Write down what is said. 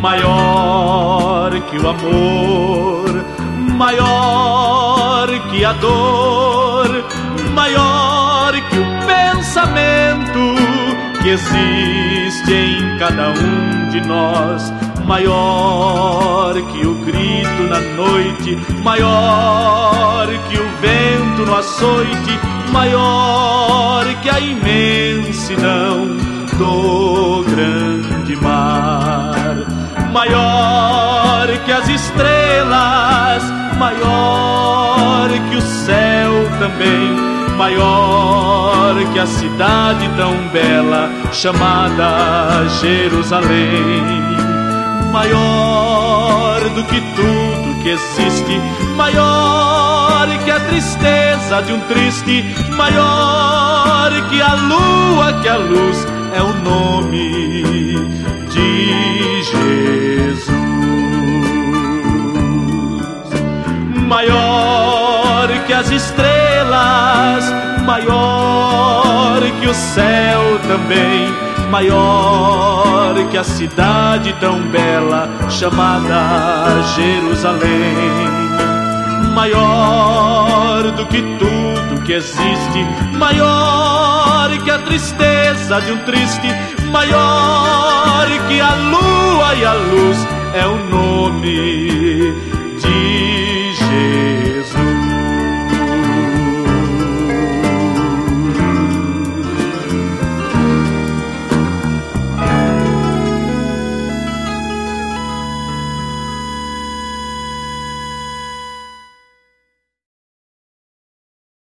maior que o amor, maior que a dor, maior que o pensamento que existe em cada um de nós, maior que o grito na noite, maior que o vento no açoite, maior que a imensidão do grande mar, maior que as estrelas, maior que o céu também, maior que a cidade tão bela chamada Jerusalém, maior do que tudo que existe, maior que a tristeza de um triste, maior que a lua, que a luz é o nome de Jesus, maior que as estrelas, maior que o céu também, maior que a cidade tão bela chamada Jerusalém, maior do que tudo que existe, maior que a tristeza de um triste, maior que a lua e a luz é o nome de